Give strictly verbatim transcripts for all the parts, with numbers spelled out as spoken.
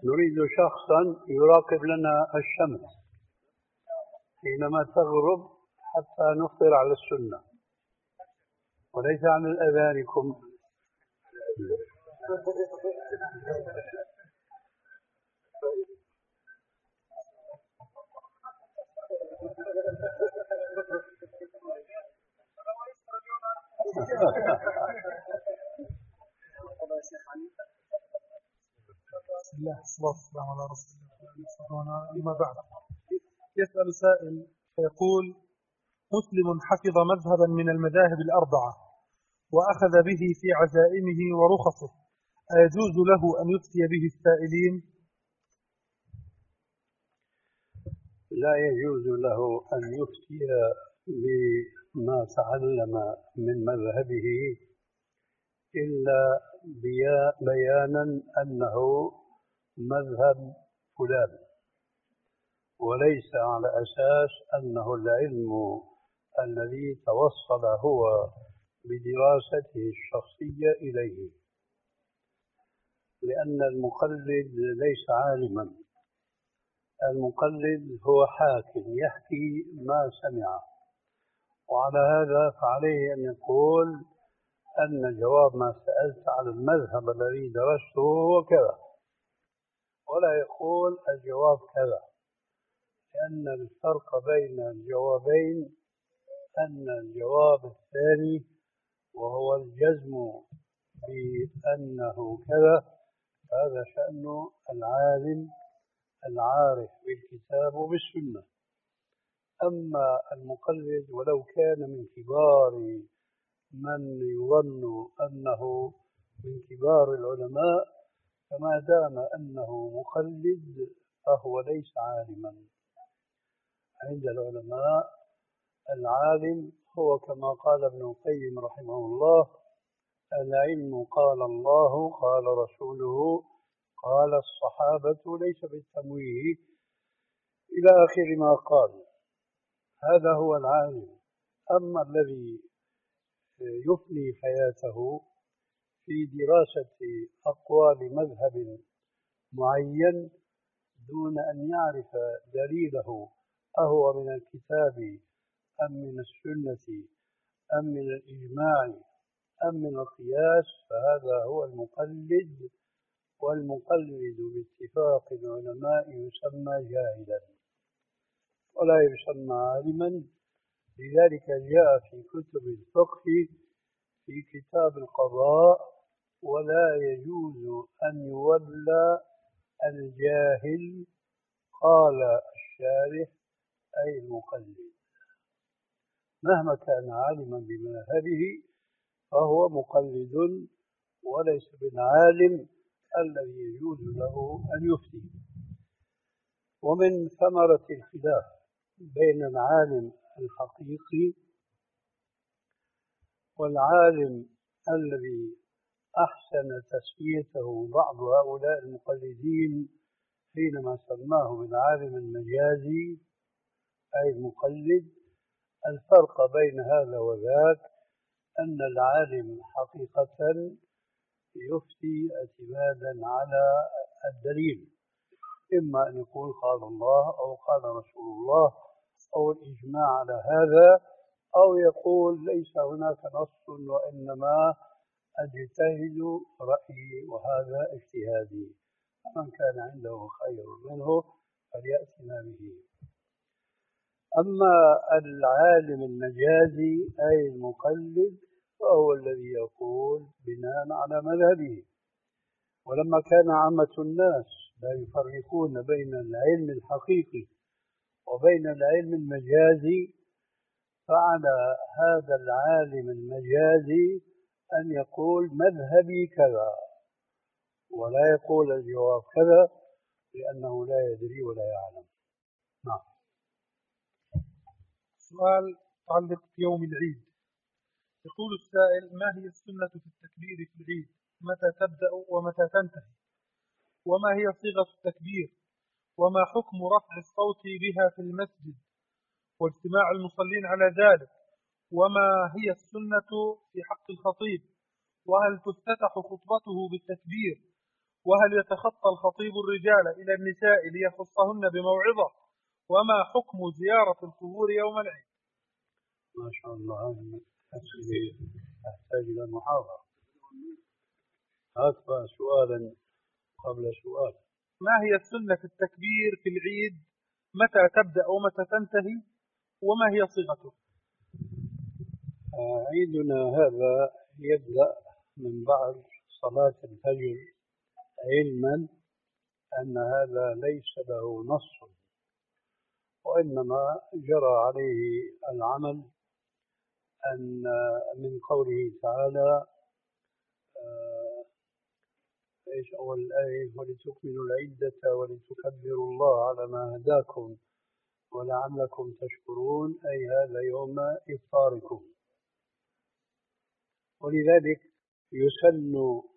نريد شخصا يراقب لنا الشمس حينما تغرب حتى نفطر على السنة وليس عن أذانكم. بسم الله والصلاة والسلام على رسول الله. أما بعد، يسأل سائل فيقول: مسلم حفظ مذهبا من المذاهب الأربعة وأخذ به في عزائمه ورخصه، أيجوز له أن يفتي به السائلين؟ لا يجوز له أن يفتي بما تعلم من مذهبه إلا بيانا أنه مذهب فلان، وليس على أساس أنه العلم الذي توصل هو بدراسته الشخصية إليه، لأن المقلد ليس عالما. المقلد هو حاكم يحكي ما سمع، وعلى هذا فعليه أن يقول أن جواب ما سألت على المذهب الذي درسته هو كذا، ولا يقول الجواب كذا، لأن الفرق بين الجوابين أن الجواب الثاني وهو الجزم بأنه كذا هذا شأن العالم العارف بالكتاب وبالسنة. أما المقلد ولو كان من كبار من يظن أنه من كبار العلماء، فما دام أنه مقلد فهو ليس عالما. عند العلماء العالم هو كما قال ابن القيم رحمه الله: العلم قال الله قال رسوله قال الصحابة ليس بالتمويه، إلى آخر ما قال. هذا هو العالم. أما الذي يفني حياته في دراسة أقوال مذهب معين دون أن يعرف دليله أهو من الكتاب أم من السنة أم من الإجماع أم من القياس، فهذا هو المقلد، والمقلد باتفاق العلماء يسمى جاهلا ولا يسمى عالما. لذلك جاء في كتب الفقه في كتاب القضاء: ولا يجوز أن يولى الجاهل، قال الشارح أي المقلد. مهما كان عالما بمذهبه فهو مقلد وليس بالعالم الذي يجوز له أن يفتي. ومن ثمرة الخلاف بين العالم الحقيقي والعالم الذي أحسن تسميته بعض هؤلاء المقلدين حينما سماه بالعالم المجازي أي المقلد، الفرق بين هذا وذاك أن العالم حقيقة يفتي اعتمادا على الدليل، إما أن يقول قال الله أو قال رسول الله أو الإجماع على هذا، أو يقول ليس هناك نص وإنما أجتهد رأيي وهذا اجتهادي، فمن كان عنده خير منه فليأتنا به. أما العالم المجازي أي المقلد فهو الذي يقول بناء على مذهبه. ولما كان عامة الناس لا يفرقون بين العلم الحقيقي وبين العلم المجازي، فعلى هذا العالم المجازي أن يقول مذهبي كذا، ولا يقول الجواب كذا، لأنه لا يدري ولا يعلم. نعم. سؤال متعلق بيوم العيد. يقول السائل: ما هي السنة في التكبير في العيد؟ متى تبدأ ومتى تنتهي؟ وما هي صيغة التكبير؟ وما حكم رفع الصوت بها في المسجد واجتماع المصلين على ذلك؟ وما هي السنة في حق الخطيب؟ وهل تفتتح خطبته بالتكبير؟ وهل يتخطى الخطيب الرجال إلى النساء ليخصهن بموعظة؟ وما حكم زيارة القبور يوم العيد؟ ما شاء الله، هذه تحتاج إلى محاضرة. هات سؤالا قبل سؤال. ما هي السنة في التكبير في العيد؟ متى تبدأ ومتى تنتهي؟ وما هي صيغته؟ عيدنا هذا يبدأ من بعد صلاة الفجر، علما أن هذا ليس له نص، وإنما جرى عليه العمل أن من قوله تعالى إيش أول الآية؟ ولتكملوا العدة ولتكبروا الله على ما هداكم ولعلكم تشكرون، أي هذا يوم إفطاركم. ولذلك يسن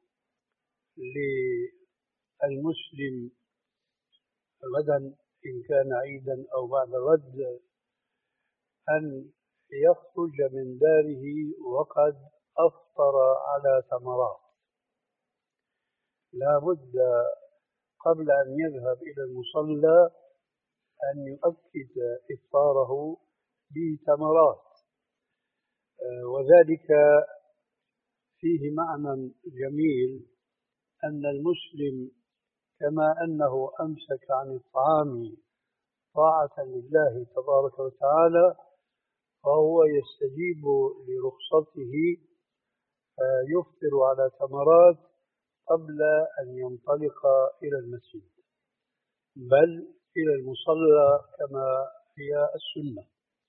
للمسلم غدا إن كان عيدا أو بعد غد أن يخرج من داره وقد أفطر على ثمرات. لا بد قبل أن يذهب إلى المصلى أن يؤكد إفطاره بثمرات، وذلك فيه معنى جميل، أن المسلم كما أنه أمسك عن الطعام طاعة لله تبارك وتعالى، فهو يستجيب لرخصته فيفطر على ثمرات قبل أن ينطلق إلى المسجد، بل إلى المصلى كما هي السنة.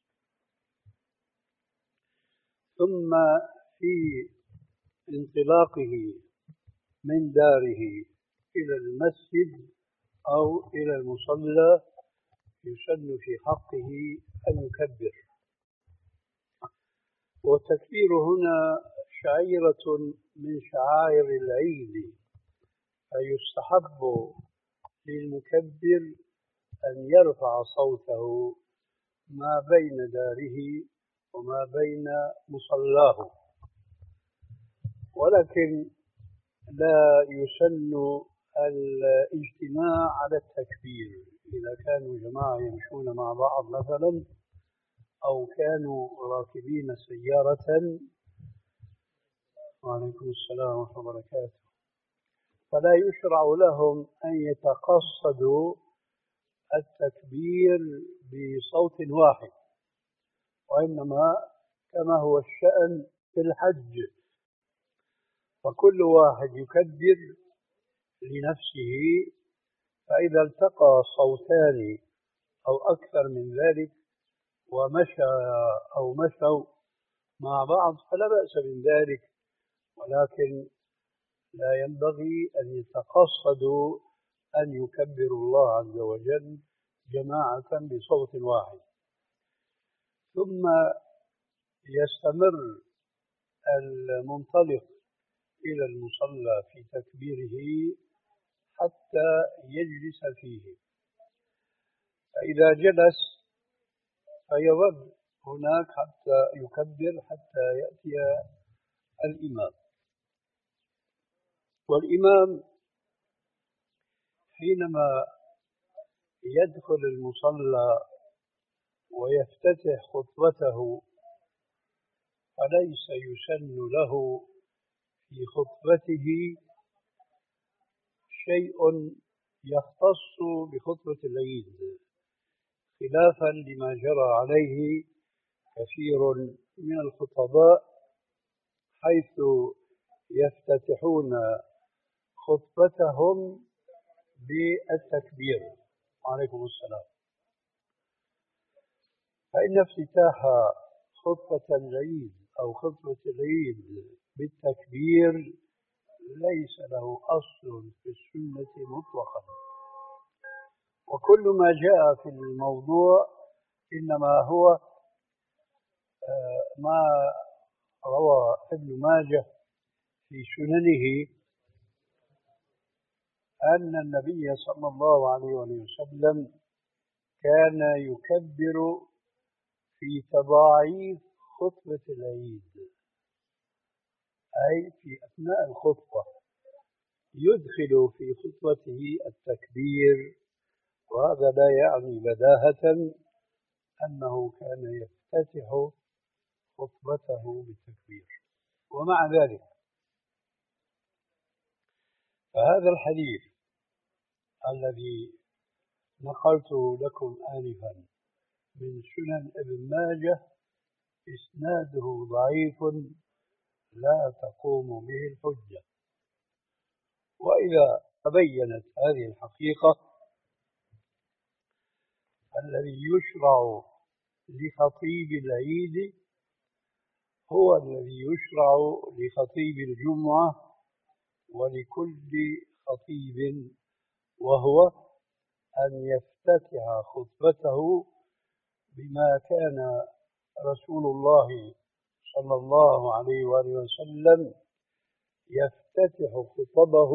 ثم في انطلاقه من داره إلى المسجد أو إلى المصلى يسن في حقه أن يكبر. والتكبير هنا شعيرة من شعائر العيد، فيستحب للمكبر أن يرفع صوته ما بين داره وما بين مصلاه، ولكن لا يسن الاجتماع على التكبير. إذا كانوا جماعة يمشون مع بعض مثلا أو كانوا راكبين سيارة، وعليكم السلام ورحمة الله وبركاته، فلا يشرع لهم أن يتقصدوا التكبير بصوت واحد، وإنما كما هو الشأن في الحج، فكل واحد يكبر لنفسه، فإذا التقى صوتان أو أكثر من ذلك ومشى أو مشوا مع بعض فلا بأس من ذلك، ولكن لا ينبغي أن يتقصدوا أن يكبروا الله عز وجل جماعة بصوت واحد. ثم يستمر المنطلق إلى المصلى في تكبيره حتى يجلس فيه، فإذا جلس فيظل هناك حتى يكبر حتى يأتي الإمام. والإمام حينما يدخل المصلى ويفتتح خطبته فليس يسن له في خطبته شيء يختص بخطبة العيد، خلافا لما جرى عليه كثير من الخطباء، حيث يفتتحون خطبتهم بالتكبير. وعليكم السلام. فإن افتتاح خطبة العيد أو خطبة العيد بالتكبير ليس له أصل في السنة مطلقا، وكل ما جاء في الموضوع إنما هو ما روى ابن ماجه في سننه أن النبي صلى الله عليه وسلم كان يكبر في تضاعيف خطبة العيد، أي في أثناء الخطبة يدخل في خطبته التكبير، وهذا لا يعني بداهة أنه كان يفتتح خطبته بالتكبير. ومع ذلك فهذا الحديث الذي نقلت لكم آنفا من سنن ابن ماجه إسناده ضعيف لا تقوم به الحجة. وإذا تبينت هذه الحقيقة، الذي يشرع لخطيب العيد هو الذي يشرع لخطيب الجمعة ولكل خطيب، وهو أن يفتتح خطبته بما كان رسول الله صلى الله عليه وآله وسلم يفتتح خطبه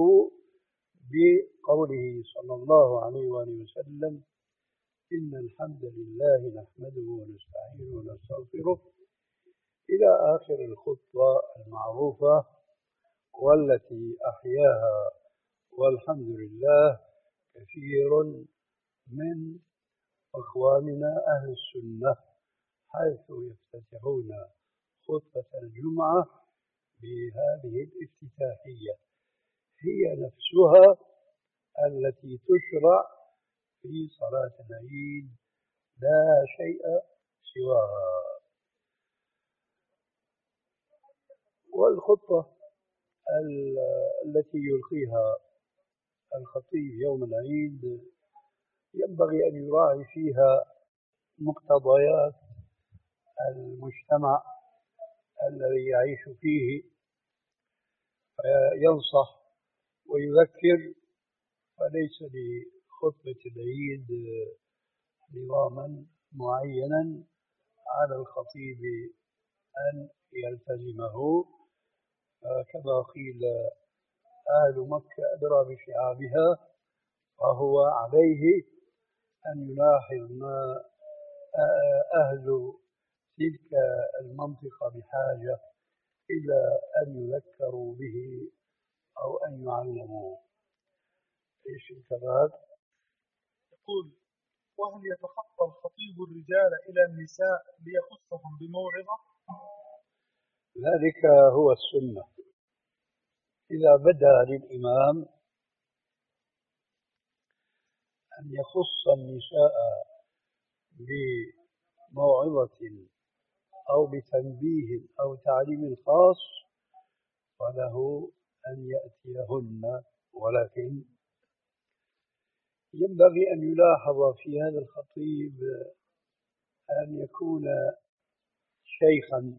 بقوله صلى الله عليه وآله وسلم: إن الحمد لله نحمده ونستعينه ونستغفره، إلى آخر الخطبة المعروفة والتي أحياها والحمد لله كثير من أخواننا أهل السنة، حيث يفتتحون خطبة الجمعة بهذه الافتتاحية، هي نفسها التي تشرع في صلاة العيد، لا شيء سواها. والخطبة التي يلقيها الخطيب يوم العيد ينبغي أن يراعي فيها مقتضيات المجتمع الذي يعيش فيه، فينصح ويذكر، فليس لخطبة العيد نظاما معينا على الخطيب أن يلتزمه، كما قيل: أهل مكة أدرى بشعابها، وهو عليه أن يلاحظ ما أهل تلك المنطقة بحاجة إلى أن يذكروا به أو أن يعلموا. إيش الكلام؟ يقول: وهل يتخطى الخطيب الرجال إلى النساء ليخصهم بموعظة؟ ذلك هو السنة. إذا بدا للإمام أن يخص النساء بموعظة أو بتنبيه أو تعليم خاص فله أن يأتيهن، ولكن ينبغي أن يلاحظ في هذا الخطيب أن يكون شيخا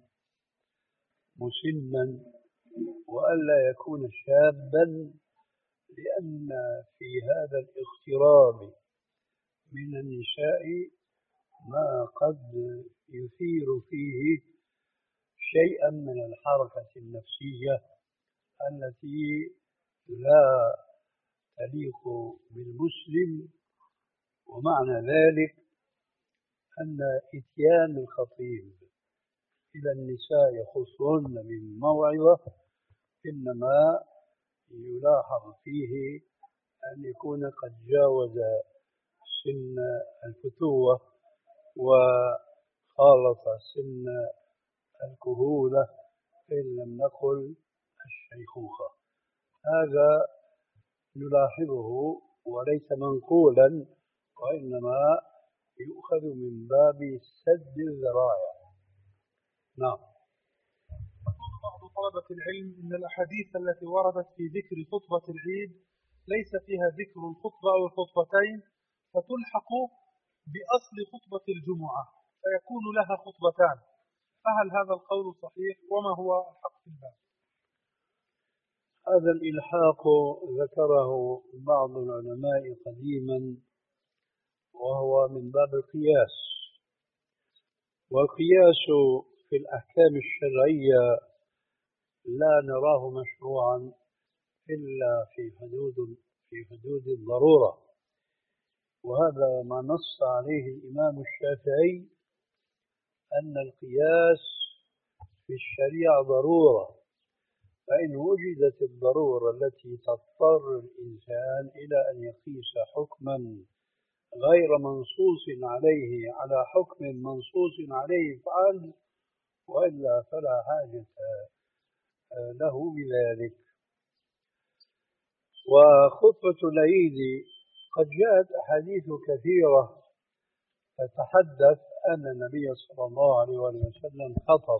مسنا وألا يكون شابا، لأن في هذا الاغتراب من النساء ما قد يثير فيه شيئا من الحركة النفسية التي لا تليق بالمسلم. ومعنى ذلك أن إتيان الخطيب إلى النساء يخصهن من موعظة إنما يلاحظ فيه أن يكون قد جاوز سن الفتوة وخالط سن الكهولة، إن لم نقل الشيخوخة. هذا نلاحظه وليس منقولا، وإنما يؤخذ من باب سد الذرائع. نعم. يقول بعض طلبة العلم إن الأحاديث التي وردت في ذكر خطبة العيد ليس فيها ذكر الخطبة أو الخطبتين، فتلحق بأصل خطبة الجمعة فيكون لها خطبتان، فهل هذا القول صحيح؟ وما هو الحق في الباب؟ هذا الإلحاق ذكره بعض العلماء قديما، وهو من باب القياس، والقياس في الأحكام الشرعية لا نراه مشروعا إلا في حدود في حدود الضرورة، وهذا ما نص عليه الإمام الشافعي أن القياس في الشريعة ضرورة، فإن وجدت الضرورة التي تضطر الإنسان إلى أن يقيس حكما غير منصوص عليه على حكم منصوص عليه فعل، وإلا فلا حاجة له بذلك. وخطبة العيد قد جاءت أحاديث كثيرة تتحدث أن النبي صلى الله عليه وسلم خطب،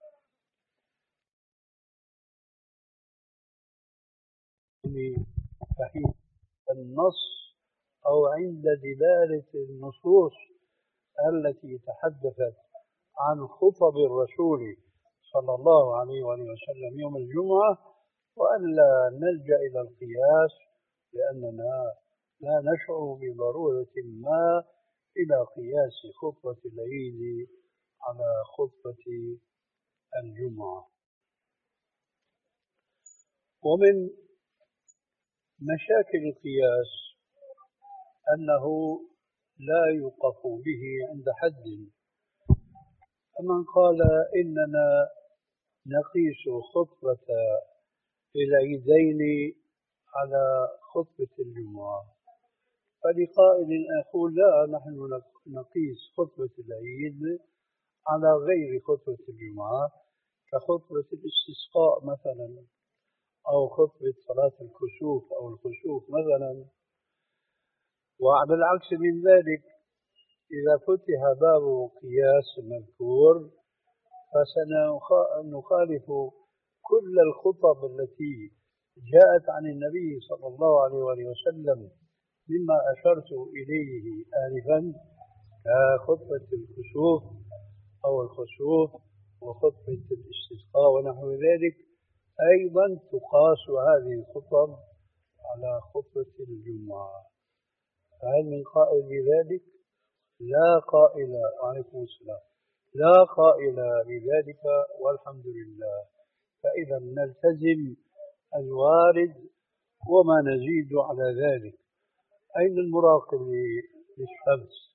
فهي النص أو عند دلالة النصوص التي تحدثت عن خطب الرسول صلى الله عليه وسلم يوم الجمعة، وألا نلجأ إلى القياس لأننا لا نشعر بضرورة ما إلى قياس خطبة العيد على خطبة الجمعة. ومن مشاكل القياس أنه لا يوقف به عند حد، فمن قال إننا نقيس خطبة العيدين على خطبة الجمعة، فلقائل يقول لا، نحن نقيس خطبة العيد على غير خطبة الجمعة، كخطبة الاستسقاء مثلا، أو خطبة صلاة الكسوف أو الخسوف مثلا. وعلى العكس من ذلك، إذا فتح باب قياس المذكور فسنخالف كل الخطب التي جاءت عن النبي صلى الله عليه وسلم مما أشرت إليه آنفا، كخطبة الكسوف أو الخسوف وخطبة الاستسقاء ونحو ذلك. أيضا تقاس هذه الخطب على خطبة الجمعة. فهل من قائل بذلك؟ لا قائل. وعليكم السلام. لا قائل بذلك، والحمد لله. فإذا نلتزم الوارد وما نزيد على ذلك. أين المراقب للشمس؟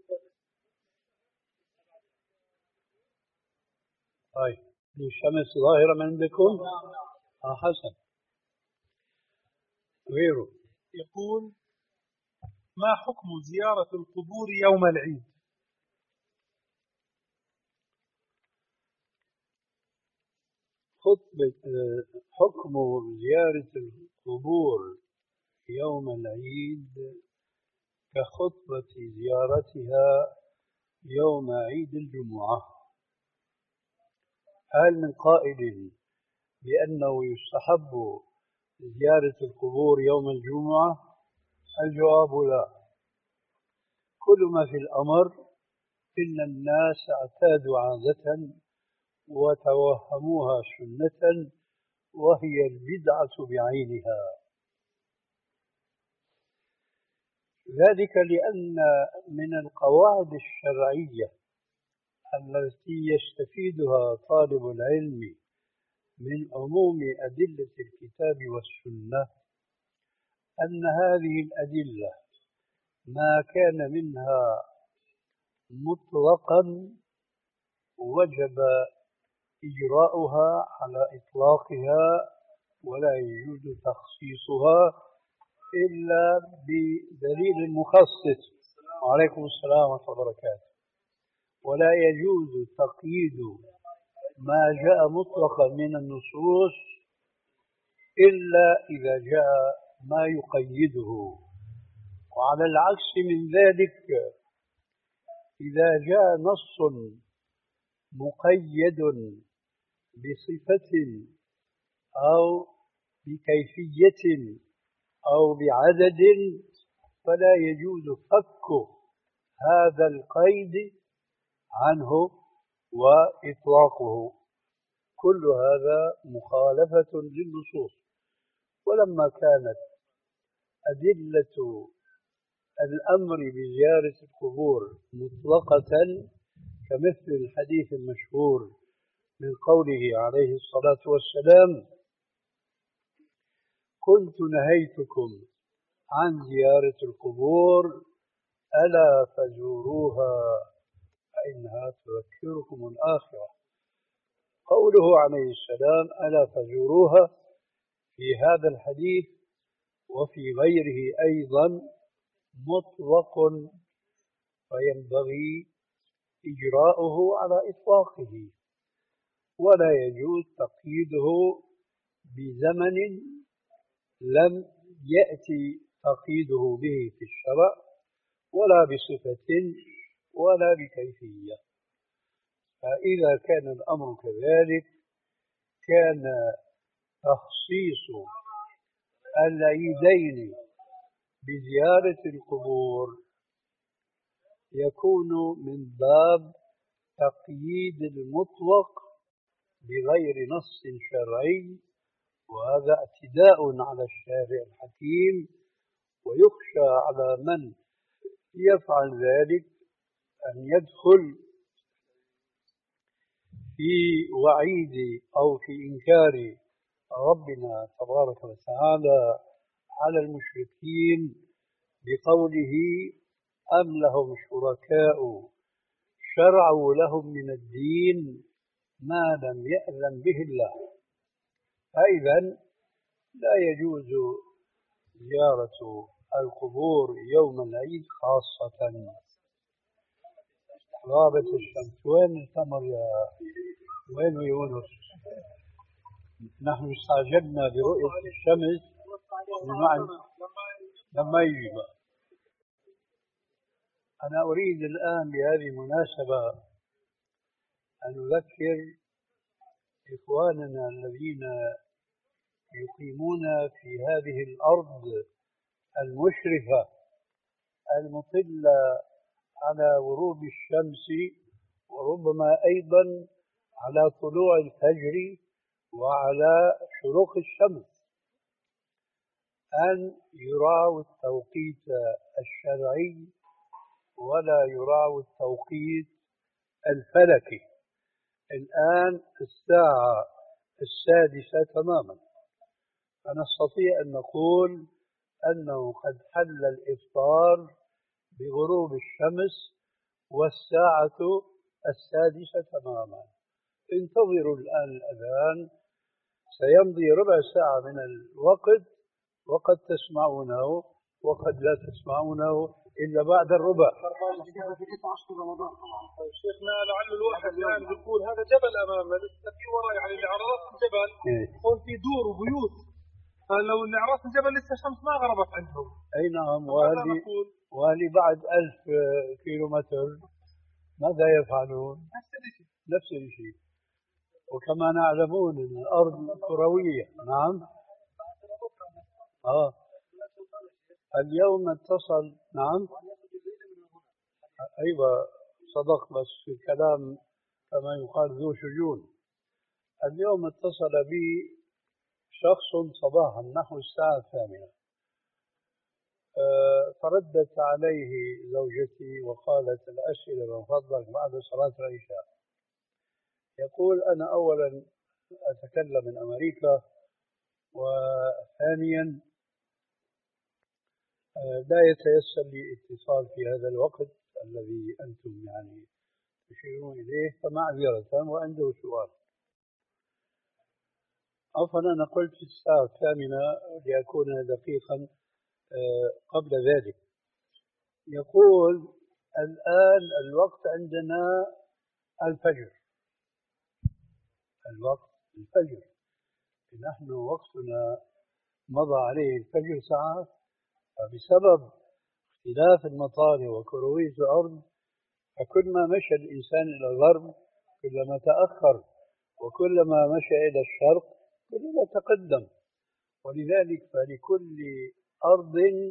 طيب، الشمس ظاهرة من عندكم؟ آه حسن. غيره يقول: ما حكم زيارة القبور يوم العيد؟ خطبة حكم زيارة القبور يوم العيد كخطبة زيارتها يوم عيد الجمعة. هل من قائل بأنه يستحب زيارة القبور يوم الجمعة؟ الجواب لا. كل ما في الأمر إن الناس اعتادوا عادة وتوهموها سنة، وهي البدعة بعينها. ذلك لأن من القواعد الشرعية التي يستفيدها طالب العلم من عموم أدلة الكتاب والسنة أن هذه الأدلة ما كان منها مطلقا وجب إجراؤها على إطلاقها، ولا يجوز تخصيصها إلا بدليل مخصص. وعليكم السلام ورحمة الله وبركاته. ولا يجوز تقييد ما جاء مطلقا من النصوص إلا إذا جاء ما يقيده. وعلى العكس من ذلك، إذا جاء نص مقيد بصفة أو بكيفية أو بعدد فلا يجوز فك هذا القيد عنه وإطلاقه. كل هذا مخالفة للنصوص. ولما كانت أدلة الأمر بزيارة القبور مطلقة كمثل الحديث المشهور من قوله عليه الصلاة والسلام: كنت نهيتكم عن زيارة القبور ألا فزوروها فإنها تذكركم الآخرة. قوله عليه السلام ألا فزوروها في هذا الحديث وفي غيره أيضا مطلق، فينبغي إجراؤه على إطلاقه، ولا يجوز تقييده بزمن لم يأتي تقييده به في الشرع، ولا بصفة ولا بكيفية. فإذا كان الأمر كذلك كان تخصيص العيدين بزيارة القبور يكون من باب تقييد المطلق بغير نص شرعي، وهذا اعتداء على الشارع الحكيم، ويخشى على من يفعل ذلك أن يدخل في وعيد أو في إنكار ربنا تبارك وتعالى على المشركين بقوله أم لهم شركاء شرعوا لهم من الدين ما لم يأذن به الله. فإذا لا يجوز زيارة القبور يوم العيد خاصة. غابت الشمس. وين التمر يا وين يونس؟ نحن استعجلنا برؤية الشمس لما يجي. أنا أريد الآن بهذه المناسبة أن أذكر إخواننا الذين يقيمون في هذه الأرض المشرفة المطلة على غروب الشمس، وربما أيضا على طلوع الفجر وعلى شروق الشمس، أن يراعوا التوقيت الشرعي ولا يراعوا التوقيت الفلكي. الآن الساعة السادسة تماما، فنستطيع أن نقول أنه قد حل الإفطار بغروب الشمس والساعة السادسة تماما. انتظروا الآن الأذان، سيمضي ربع ساعة من الوقت، وقد تسمعونه وقد لا تسمعونه إلا بعد الربع. شيخنا لعل الواحد الآن يقول هذا جبل أمامنا لسه في وراء، يعني اللي على رأس الجبل هون في دور وبيوت، فلو اللي على رأس الجبل لسه الشمس ما غربت عندهم. أي نعم. وهذه وهذه بعد ألف كيلومتر ماذا يفعلون؟ نفس الشيء. وكما نعلمون الأرض كروية. نعم. آه اليوم اتصل. نعم. أيوة صدق، بس في الكلام كما يقال ذو شجون. اليوم اتصل بي شخص صباحا نحو الساعة الثامنة، فردت عليه زوجتي وقالت الأسئلة من فضلك بعد صلاة العشاء. يقول أنا أولا أتكلم من أمريكا، وثانيا لا يتيسر لي اتصال في هذا الوقت الذي أنتم يعني تشيرون إليه، فمعذرة وعنده سؤال. عفوا أنا قلت في الساعة الثامنة لأكون دقيقا قبل ذلك. يقول الآن الوقت عندنا الفجر، الوقت الفجر، نحن وقتنا مضى عليه الفجر ساعات، فبسبب اختلاف المطار وكروية الأرض فكلما مشى الإنسان إلى الغرب كلما تأخر، وكلما مشى إلى الشرق كلما تقدم. ولذلك فلكل أرض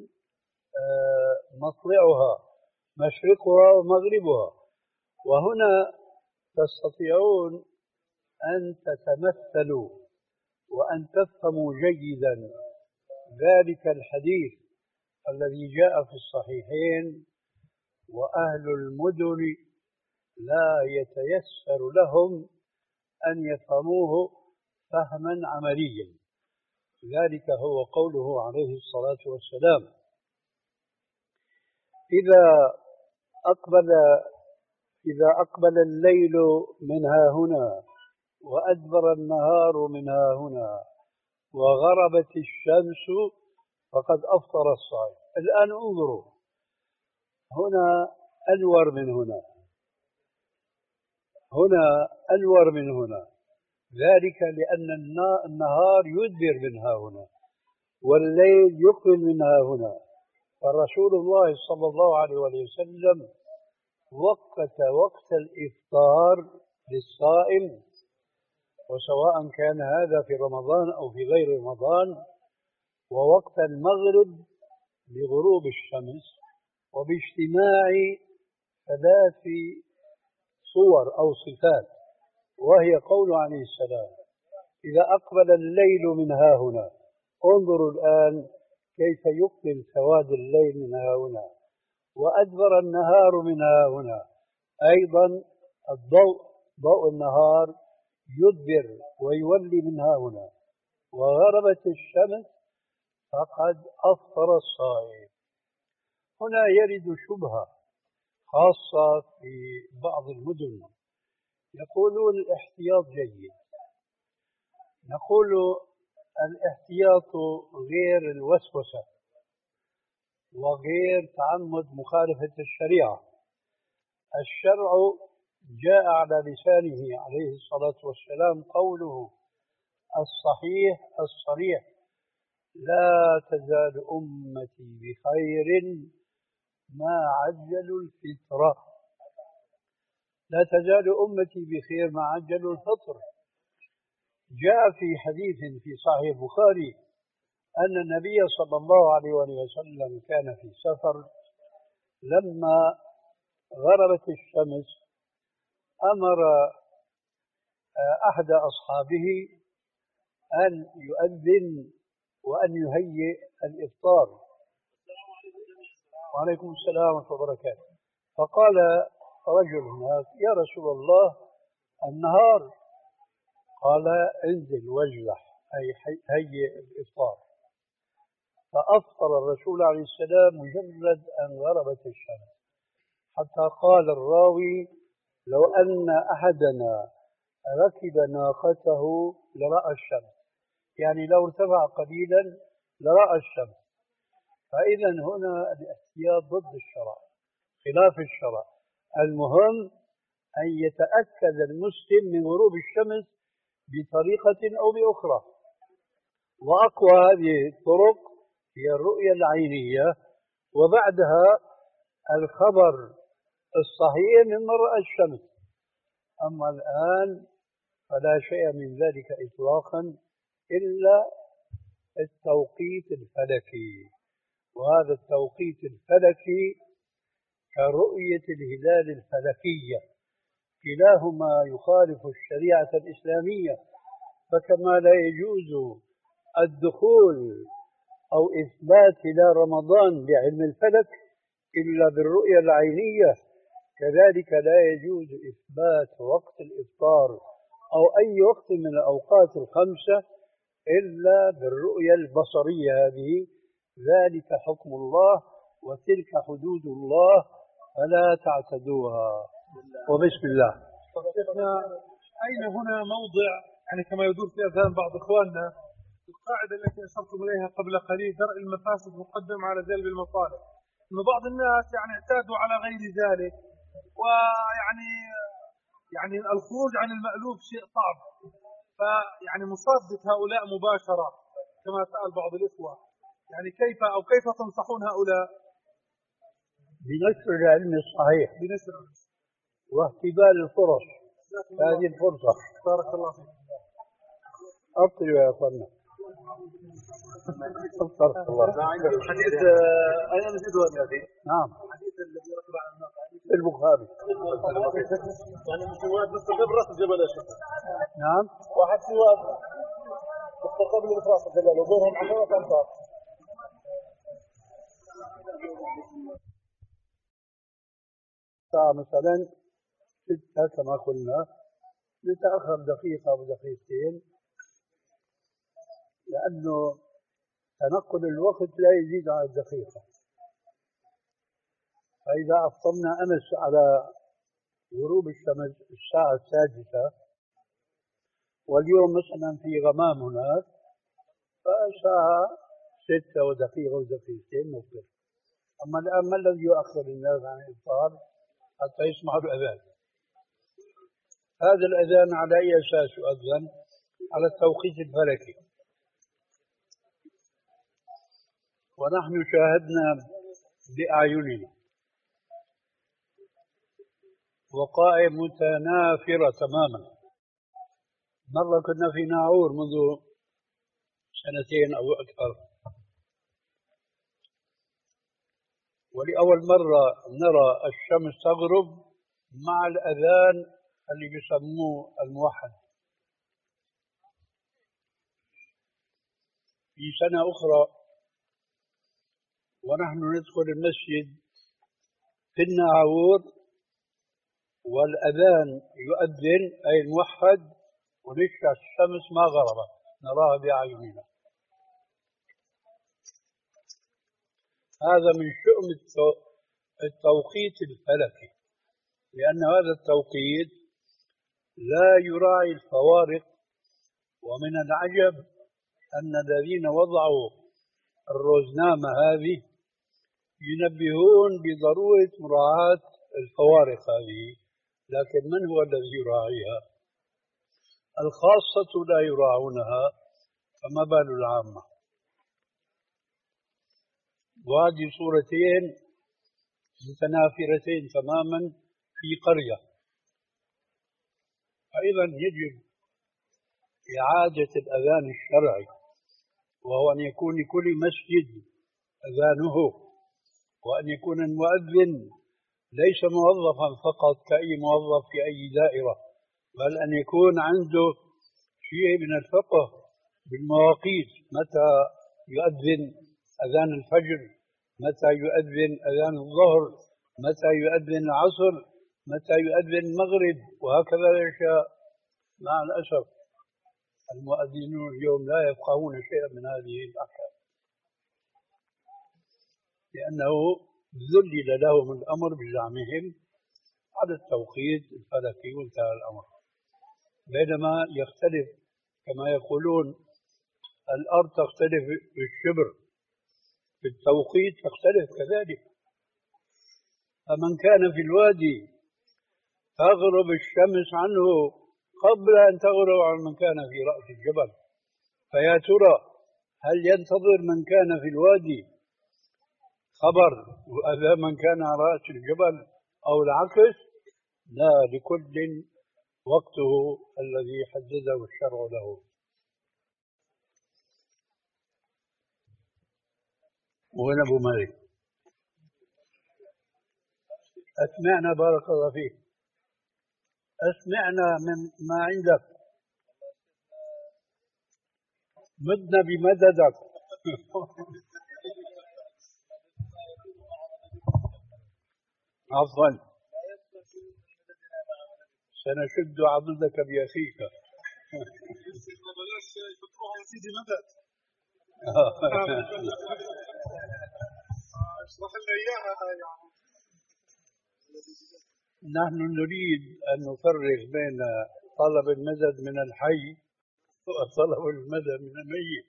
مطلعها مشرقها ومغربها، وهنا تستطيعون أن تتمثلوا وأن تفهموا جيدا ذلك الحديث الذي جاء في الصحيحين: وأهل المدن لا يتيسر لهم أن يفهموه فهما عمليا. ذلك هو قوله عليه الصلاة والسلام: إذا أقبل إذا أقبل الليل من ها هنا وأدبر النهار من ها هنا وغربت الشمس فقد أفطر الصائم. الآن انظروا، هنا أنور من هنا، هنا أنور من هنا، ذلك لأن النهار يدبر من ها هنا والليل يقبل من ها هنا. فرسول الله صلى الله عليه وسلم وقت وقت الإفطار للصائم، وسواء كان هذا في رمضان أو في غير رمضان، ووقت المغرب لغروب الشمس، وباجتماع ثلاث صور أو صفات، وهي قول عليه السلام: إذا أقبل الليل من ها هنا، انظروا الآن كيف يقبل سواد الليل من ها هنا، وأدبر النهار من ها هنا، أيضا الضوء ضوء النهار يدبر ويولي من ها هنا، وغربت الشمس فقد أفطر الصائم. هنا يرد شبهة خاصة في بعض المدن، يقولون الاحتياط جيد. نقول الاحتياط غير الوسوسة وغير تعمد مخالفة الشريعة. الشرع جاء على لسانه عليه الصلاة والسلام قوله الصحيح الصريح: لا تزال أمتي بخير ما عجلوا الفطرة. لا تزال أمتي بخير ما عجلوا الفطر. جاء في حديث في صحيح البخاري أن النبي صلى الله عليه وسلم كان في سفر، لما غربت الشمس أمر أحد أصحابه أن يؤذن وأن يهيئ الإفطار. وعليكم السلام ورحمة الله وبركاته. فقال رجل هناك: يا رسول الله، النهار. قال: انزل واجلح، أي هيئ الإفطار. فأفطر الرسول عليه السلام مجرد أن غربت الشمس، حتى قال الراوي: لو أن أحدنا ركب ناقته لرأى الشمس، يعني لو ارتفع قليلا لرأى الشمس. فإذا هنا الاحتياط ضد الشرع، خلاف الشرع. المهم أن يتأكد المسلم من غروب الشمس بطريقة أو بأخرى، وأقوى هذه الطرق هي الرؤية العينية، وبعدها الخبر الصحيح ممن رأى الشمس. أما الآن فلا شيء من ذلك إطلاقا إلا التوقيت الفلكي، وهذا التوقيت الفلكي كرؤية الهلال الفلكية، كلاهما يخالف الشريعة الإسلامية. فكما لا يجوز الدخول أو إثبات إلى رمضان بعلم الفلك إلا بالرؤية العينية، كذلك لا يجوز إثبات وقت الإفطار أو أي وقت من الأوقات الخمسة إلا بالرؤية البصرية هذه. ذلك حكم الله وتلك حدود الله فلا تعتدوها. وبسم الله. أين هنا موضع يعني كما يدور في أذهان بعض إخواننا القاعدة التي أشرتم إليها قبل قليل: درء المفاسد مقدم على جلب المصالح. إنه بعض الناس يعني اعتادوا على غير ذلك، ويعني يعني الخروج عن المألوف شيء صعب، فيعني مصادة هؤلاء مباشرة كما سأل بعض الإخوة، يعني كيف أو كيف تنصحون هؤلاء؟ بنشر العلم الصحيح، بنشر واهتبال الفرص. هذه الفرصة. بارك الله فيك. أبطلوا يا أخوانا. بارك الله. حديث أين نجده هذا؟ نعم. حديث الذي ركب على الناقة البخاري. يعني من سواد مستقبل رأس الجبل يا شيخ. نعم. واحد سواد مستقبل رأس الجبل وبينهم عشرة أمتار. ساعة مثلا ستة كما قلنا، نتأخر دقيقة أو دقيقتين، لأنه تنقل الوقت لا يزيد على الدقيقة. فإذا أفطرنا أمس على غروب الشمس الساعة السادسة، واليوم مثلا في غمام هناك، فالساعة ستة ودقيقة ودقيقتين ممكن. أما الآن ما الذي يؤخر الناس عن الإفطار حتى يسمعوا الأذان؟ هذا الأذان على أي أساس يؤذن؟ على التوقيت الفلكي. ونحن شاهدنا بأعيننا وقائع متنافرة تماما. مرة كنا في ناعور منذ سنتين أو أكثر، ولأول مرة نرى الشمس تغرب مع الأذان اللي بيسموه الموحد. في سنة أخرى ونحن ندخل المسجد في الناعور والأذان يؤذن أي الموحد، ولسه الشمس ما غربت نراها بأعيننا. هذا من شؤم التوقيت الفلكي، لأن هذا التوقيت لا يراعي الفوارق. ومن العجب أن الذين وضعوا الروزنامة هذه ينبهون بضرورة مراعاة الفوارق هذه، لكن من هو الذي يراعيها؟ الخاصة لا يراعونها، فما بال العامة؟ وهذه صورتين متنافرتين تماما في قرية. أيضا يجب إعادة الأذان الشرعي، وهو أن يكون لكل مسجد أذانه، وأن يكون المؤذن ليس موظفا فقط كأي موظف في أي دائرة، بل أن يكون عنده شيء من الفقه بالمواقيت، متى يؤذن أذان الفجر، متى يؤذن أذان الظهر، متى يؤذن العصر، متى يؤذن المغرب، وهكذا العشاء. مع الأسف المؤذنون اليوم لا يفقهون شيئا من هذه الأحكام، لأنه ذلل لهم الأمر بزعمهم على التوقيت الفلكي وانتهى الأمر. بينما يختلف كما يقولون، الأرض تختلف بالشبر، في التوقيت تختلف كذلك. فمن كان في الوادي تغرب الشمس عنه قبل أن تغرب عن من كان في رأس الجبل، فيا ترى هل ينتظر من كان في الوادي خبر وأذى من كان على رأس الجبل أو العكس؟ لا، لكل وقته الذي حدده الشرع له. وين أبو مالك؟ أسمعنا بارك الله فيك، أسمعنا من ما عندك، مدنا بمددك. عفوا، سنشد عضدك بأخيك. اشرح لنا اياها يعني. نحن نريد أن نفرق بين طلب المدد من الحي وطلب المدد من الميت.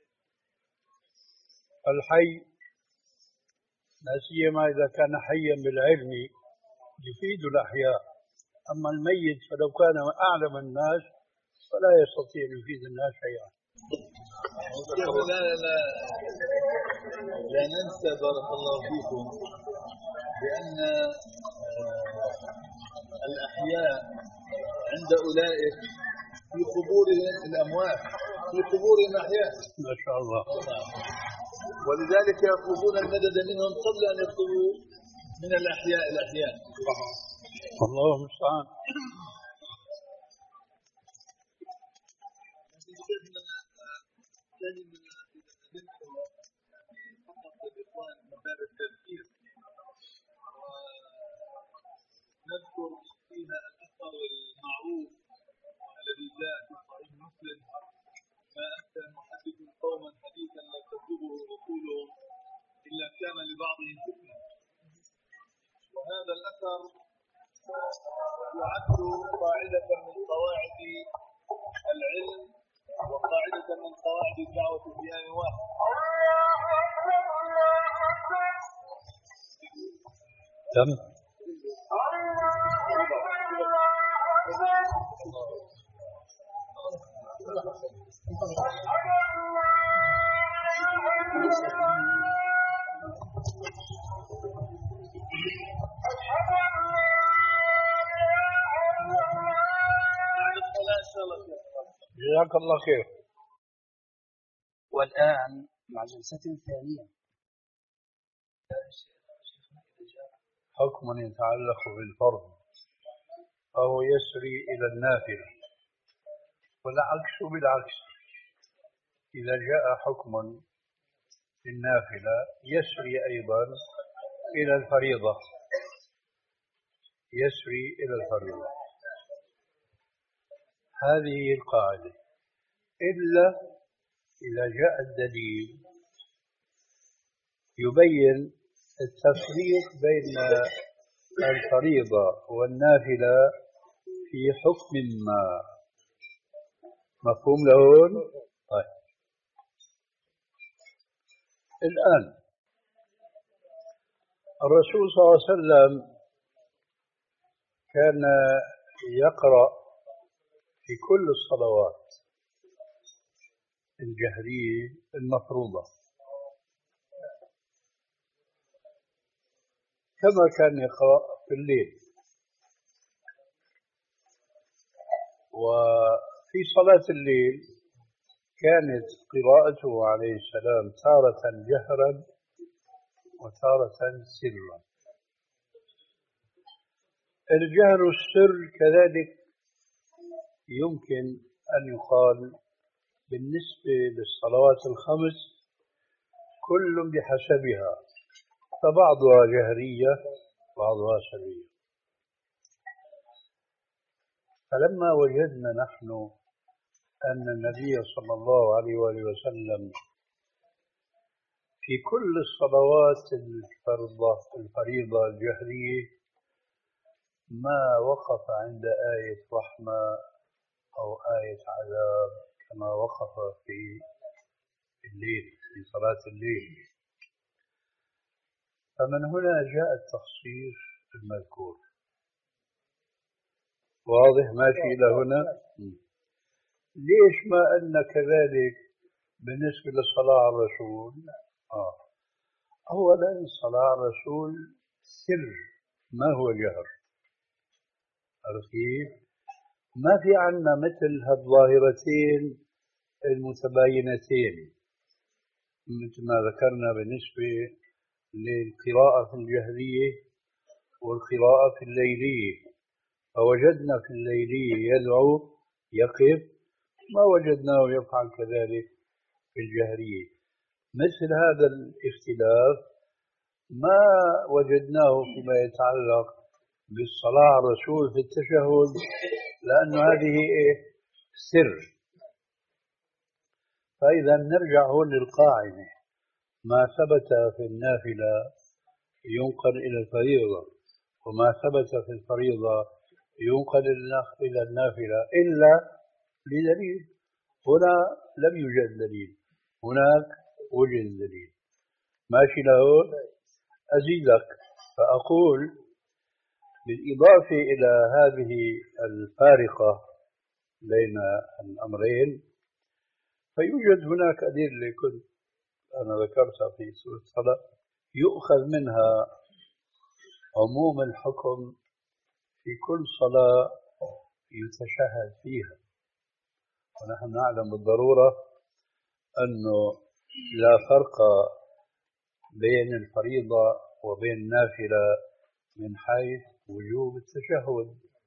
الحي لا سيما إذا كان حيا بالعلم يفيد الأحياء، أما الميت فلو كان أعلم الناس فلا يستطيع أن يفيد الناس شيئا. لا لا لا ننسى بارك الله فيكم بأن الأحياء عند أولئك في قبورهم الأموات، في قبورهم أحياء ما شاء الله، ولذلك يطلبون المدد منهم قبل أن يطلبوا من الأحياء الأحياء. الله المستعان. فقط للإخوان من باب التذكير، ونذكر فيها الأثر المعروف الذي جاء في صحيح مسلم: ما أنت محدث قوما حديثا لا تبلغه عقولهم إلا كان لبعضهم فتنة. وهذا الأثر يعد قاعدة من قواعد العلم وقاعدة من قواعد الدعوة في آن واحد. تم. جزاك الله خير. والآن مع جلسة ثانية. حكم يتعلق بالفرض فهو يسري إلى النافلة، والعكس بالعكس. إذا جاء حكم للنافلة يسري أيضا إلى الفريضة، يسري إلى الفريضة. هذه القاعدة، إلا إذا جاء الدليل يبين التفريق بين الفريضة والنافلة في حكم ما. مفهوم لهون؟ طيب. الآن الرسول صلى الله عليه وسلم كان يقرأ في كل الصلوات الجهرية المفروضة كما كان يقرأ في الليل. وفي صلاة الليل كانت قراءته عليه السلام تارة جهرا وتارة سرا. الجهر والسر كذلك يمكن أن يقال بالنسبة للصلوات الخمس كل بحسبها، فبعضها جهرية بعضها سرية. فلما وجدنا نحن أن النبي صلى الله عليه وآله وسلم في كل الصلوات الفرضة الفريضة الجهرية ما وقف عند آية رحمة أو آية عذاب كما وقف في الليل في صلاة الليل، فمن هنا جاء التخصيص المذكور. واضح ماشي إلى هنا؟ ليش ما أن كذلك بالنسبة للصلاة على الرسول؟ آه. أولا الصلاة على الرسول سر ما هو جهر. عرفتي؟ ما في عنا مثل هالظاهرتين المتباينتين مثل ما ذكرنا بالنسبة للقراءة في الجهرية والقراءة في الليلية. فوجدنا في الليلية يدعو يقف، ما وجدناه يفعل كذلك في الجهرية. مثل هذا الاختلاف ما وجدناه فيما يتعلق بالصلاة على الرسول في التشهد، لأن هذه سر. فإذا نرجع هون للقاعدة، ما ثبت في النافلة ينقل إلى الفريضة، وما ثبت في الفريضة ينقل إلى النافلة إلا لدليل. هنا لم يوجد دليل، هناك وجد دليل. ماشي له؟ أزيدك فأقول بالإضافة إلى هذه الفارقة بين الأمرين فيوجد هناك أدلة كنت أنا ذكرتها في سورة الصلاة يؤخذ منها عموم الحكم في كل صلاة يتشهد فيها. ونحن نعلم بالضرورة أنه لا فرق بين الفريضة وبين النافلة من حيث وجوب التشهد.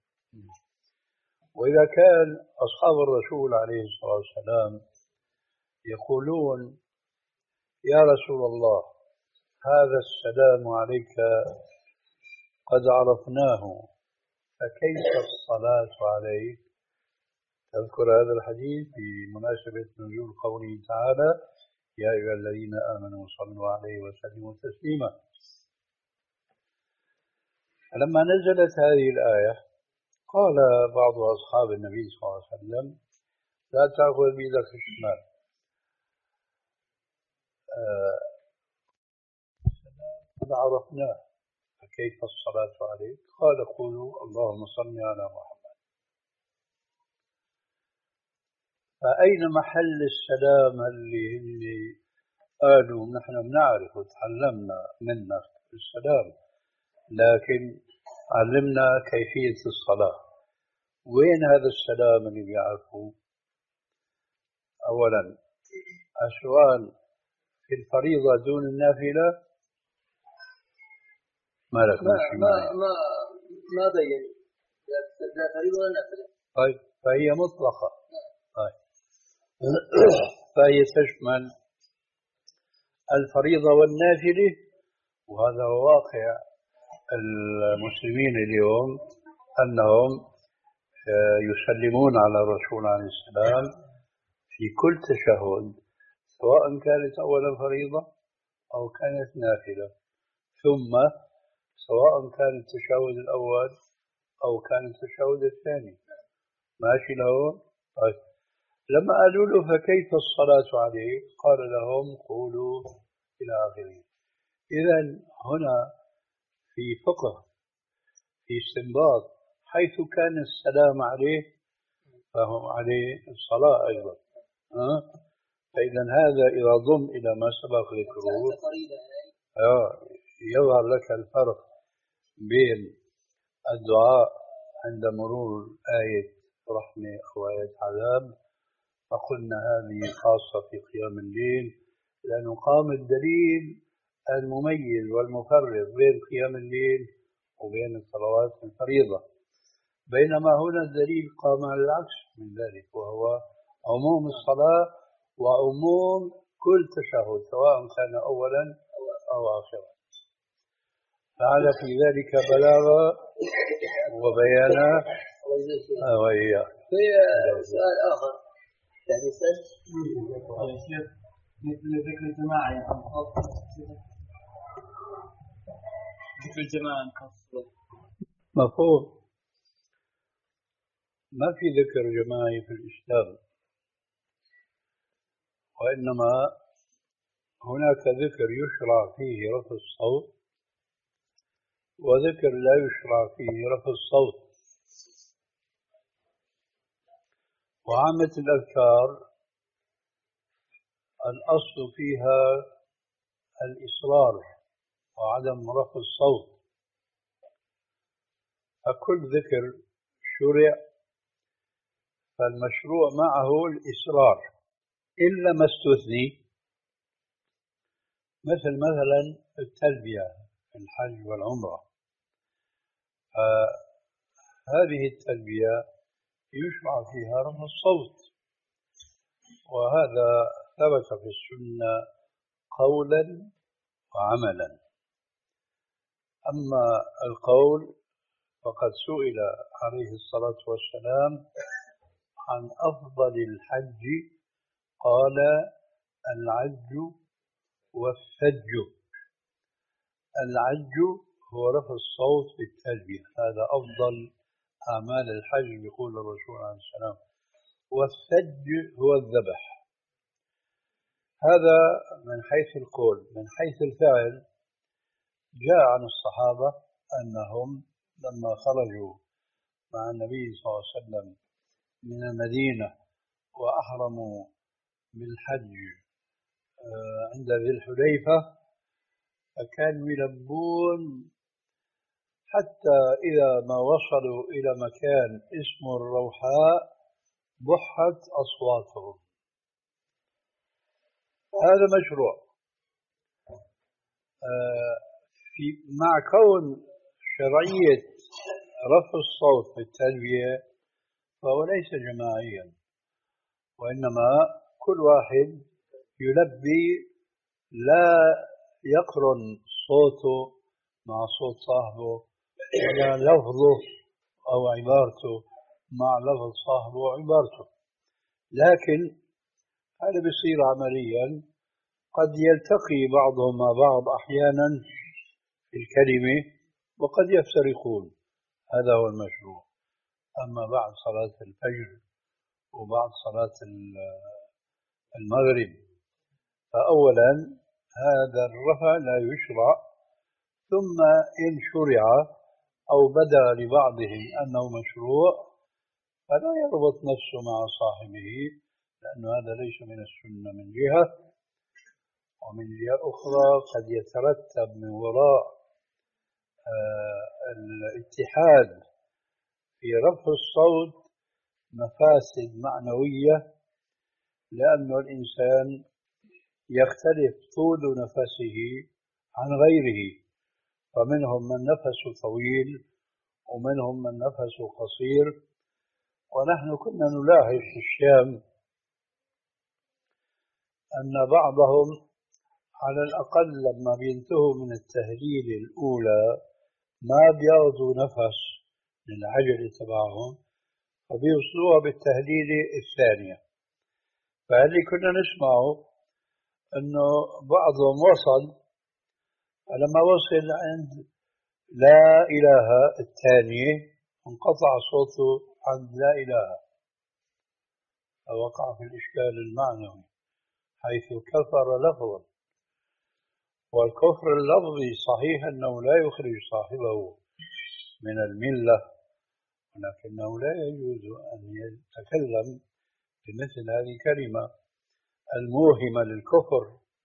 وإذا كان أصحاب الرسول عليه الصلاة والسلام يقولون يا رسول الله هذا السلام عليك قد عرفناه فكيف الصلاة عليك؟ تذكر هذا الحديث بمناسبة نزول قوله تعالى يا أيها الذين آمنوا صلوا عليه وسلموا تسليما. لما نزلت هذه الآية قال بعض أصحاب النبي صلى الله عليه وسلم لا تأخذ بيدك الشمال. آه هذا عرفناه. فكيف الصلاة عليك؟ قال قولوا اللهم صل على محمد. فأين محل السلام اللي اللي قالوا نحن بنعرف وتعلمنا منك السلام، لكن علمنا كيفية الصلاة. وين هذا السلام اللي بيعرفوه؟ أولا السؤال في الفريضة دون النافلة ما لك ما ماشي ما معي. ما ما بين لا فريضة ولا نافلة. طيب فهي مطلقة. طيب فهي تشمل الفريضة والنافلة، وهذا هو واقع المسلمين اليوم أنهم يسلمون على الرسول عليه السلام في كل تشهد، سواء كانت أولا فريضة أو كانت نافلة، ثم سواء كان التشهد الأول أو كان التشهد الثاني. ماشي لهم؟ طيب لما قالوا له فكيف الصلاة عليه؟ قال لهم قولوا إلى آخره. إذا هنا في فقه، في استنباط، حيث كان السلام عليه فهو عليه الصلاة أيضا. أه؟ فإذا هذا إذا ضم إلى ما سبق ذكره يظهر لك الفرق بين الدعاء عند مرور آية رحمة أو آية عذاب، فقلنا هذه خاصة في قيام الليل، لأنه قام الدليل المميز والمفرق بين قيام الليل وبين الصلوات الفريضة، بينما هنا الدليل قام على العكس من ذلك، وهو عموم الصلاة وعموم كل تشهد سواء كان أولا أو آخرا. فعلى في ذلك بلاغة وبيانا. وإياك. في سؤال آخر يعني سأل مثل ذكر الجماعة يعني ذكر الجماعة مفهوم. ما في ذكر جماعي في الإسلام، وإنما هناك ذكر يشرع فيه رفع الصوت وذكر لا يشرع فيه رفع الصوت. وعامة الأذكار الأصل فيها الإصرار وعدم رفع الصوت، فكل ذكر شرع فالمشروع معه الإصرار إلا ما استثني، مثل مثلا التلبية في الحج والعمرة. فهذه التلبية يشرع فيها رفع الصوت، وهذا ثبت في السنة قولا وعملا. أما القول فقد سئل عليه الصلاة والسلام عن أفضل الحج قال العج والثج. العج هو رفع الصوت بالتلبية، هذا أفضل أعمال الحج يقول الرسول عليه السلام، والثج هو الذبح. هذا من حيث القول. من حيث الفعل جاء عن الصحابة أنهم لما خرجوا مع النبي صلى الله عليه وسلم من المدينة وأحرموا بالحج عند ذي الحليفة فكانوا يلبون حتى إذا ما وصلوا إلى مكان اسمه الروحاء بحت أصواتهم. هذا مشروع. في مع كون شرعية رفع الصوت في التلبية فهو ليس جماعيا، وإنما كل واحد يلبي لا يقرن صوته مع صوت صاحبه ولا لفظه أو عبارته مع لفظ صاحبه وعبارته، لكن هذا بيصير عمليا. قد يلتقي بعضهم مع بعض أحيانا في الكلمة وقد يفترقون، هذا هو المشروع. أما بعد صلاة الفجر وبعد صلاة المغرب. فأولا هذا الرفع لا يشرع، ثم إن شرع أو بدا لبعضهم أنه مشروع فلا يربط نفسه مع صاحبه، لأن هذا ليس من السنة من جهة، ومن جهة أخرى قد يترتب من وراء آه الاتحاد في رفع الصوت مفاسد معنوية، لأن الإنسان يختلف طول نفسه عن غيره، فمنهم من نفسه طويل ومنهم من نفسه قصير. ونحن كنا نلاحظ في الشام أن بعضهم على الأقل لما بينتهوا من التهليل الأولى ما بياخذوا نفس من العجلة تبعهم، فبيوصلوها بالتهليلة الثانية. فاللي كنا نسمعه أنه بعضهم وصل، فلما وصل عند لا إله الثانية انقطع صوته عند لا إله، فوقع في الإشكال المعنوي حيث كفر لفظا. والكفر اللفظي صحيح أنه لا يخرج صاحبه من الملة، ولكنه لا يجوز أن يتكلم بمثل هذه الكلمة الموهمة للكفر.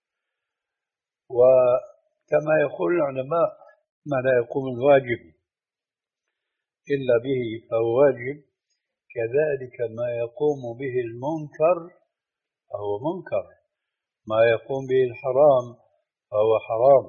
وكما يقول العلماء ما لا يقوم الواجب إلا به فهو واجب، كذلك ما يقوم به المنكر فهو منكر، ما يقوم به الحرام فهو حرام.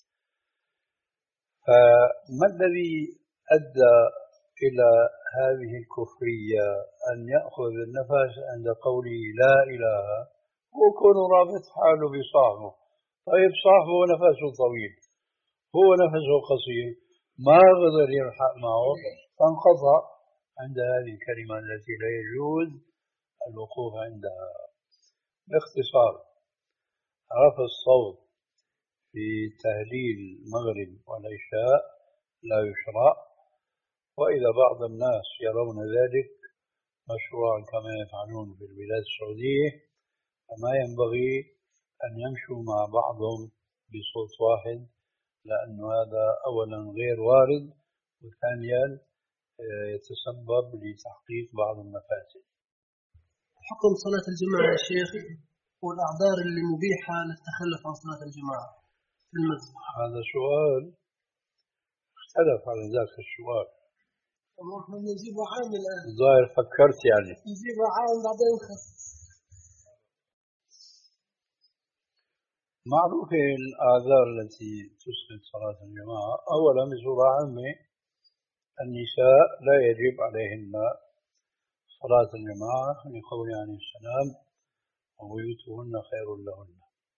فما الذي أدى إلى هذه الكفرية أن يأخذ النفس عند قوله لا إله ويكون رابط حاله بصاحبه؟ طيب صاحبه نفسه طويل هو نفسه قصير، ما قدر يلحق معه فانقطع عند هذه الكلمة التي لا يجوز الوقوف عندها. باختصار رفع الصوت في تهليل المغرب والعشاء لا يشرع، وإذا بعض الناس يرون ذلك مشروعا كما يفعلون في البلاد السعودية، فما ينبغي أن يمشوا مع بعضهم بصوت واحد، لأن هذا أولا غير وارد، وثانيا يتسبب لتحقيق بعض المفاسد. حكم صلاة الجماعة يا شيخ والأعذار اللي مبيحة للتخلف عن صلاة الجماعة في المسجد؟ هذا سؤال اختلف على ذاك السؤال. احنا نجيبه عام الآن. الظاهر فكرت يعني. نجيبه عام بعدين نخصص. معروفة الآثار التي تسقط صلاة الجماعة. أولا بصورة عامة النساء لا يجب عليهن صلاة الجماعة لقول عليه السلام وبيوتهن خير لهن.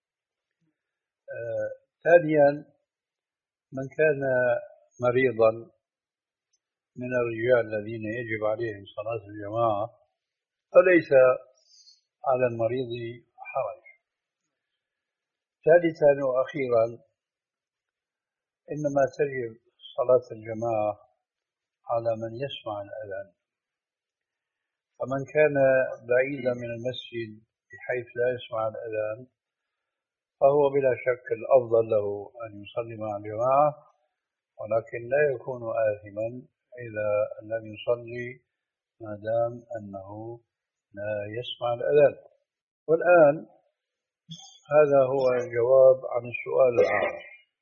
آه، ثانيا من كان مريضا من الرجال الذين يجب عليهم صلاة الجماعة فليس على المريض حرج. ثالثا وأخيرا إنما تجب صلاة الجماعة على من يسمع الأذان، فمن كان بعيدا من المسجد بحيث لا يسمع الأذان فهو بلا شك الأفضل له أن يصلي مع الجماعة، ولكن لا يكون آثما إذا لم يصلي ما دام أنه لا يسمع الأذان. والآن هذا هو الجواب عن السؤال العام.